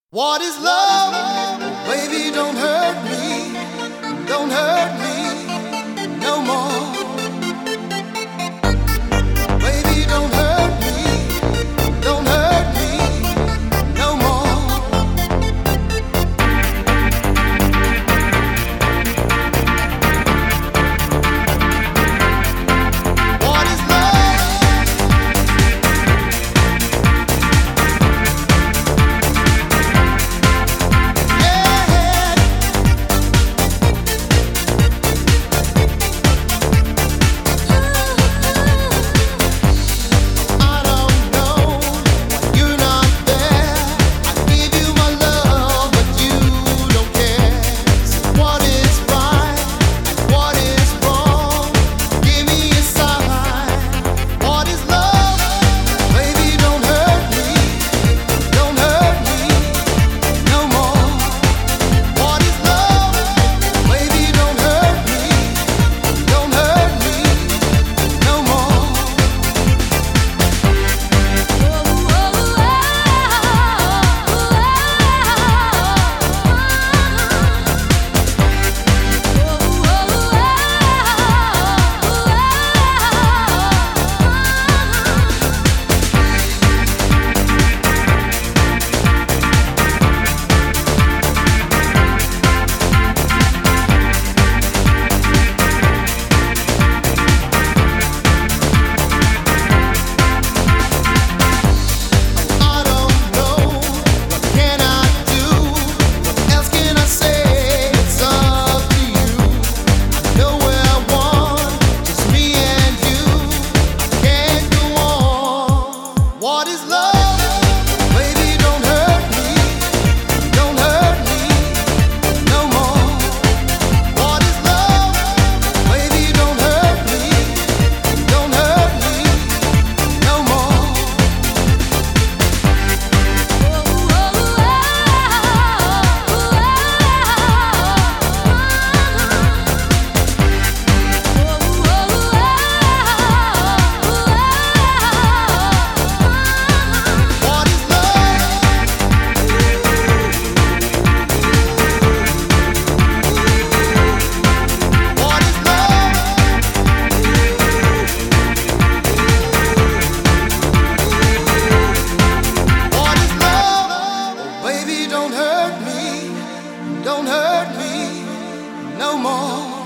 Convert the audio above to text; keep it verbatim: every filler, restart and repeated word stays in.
What is love? Baby, don't hurt me. Don't hurt me no more. Baby, don't hurt me. Don't hurt me no more. What is love? Yeah. I don't know, you're not there. I give you my love, but you don't care. So what is right? What is wrong? Give me a sign. What is love? Baby, don't hurt me. Don't hurt me no more. What is love? Baby, don't hurt me. Don't hurt me no more. I don't know, what can I do? What else can I say? It's up to you. I know where I want, just me and you. I can't go on. What is love? Baby, don't hurt me. Don't hurt me no more. What is love? Baby, don't hurt me. Don't hurt me no more. What is love? What is love? What is love? Oh, baby, don't hurt me. Don't hurt me no more.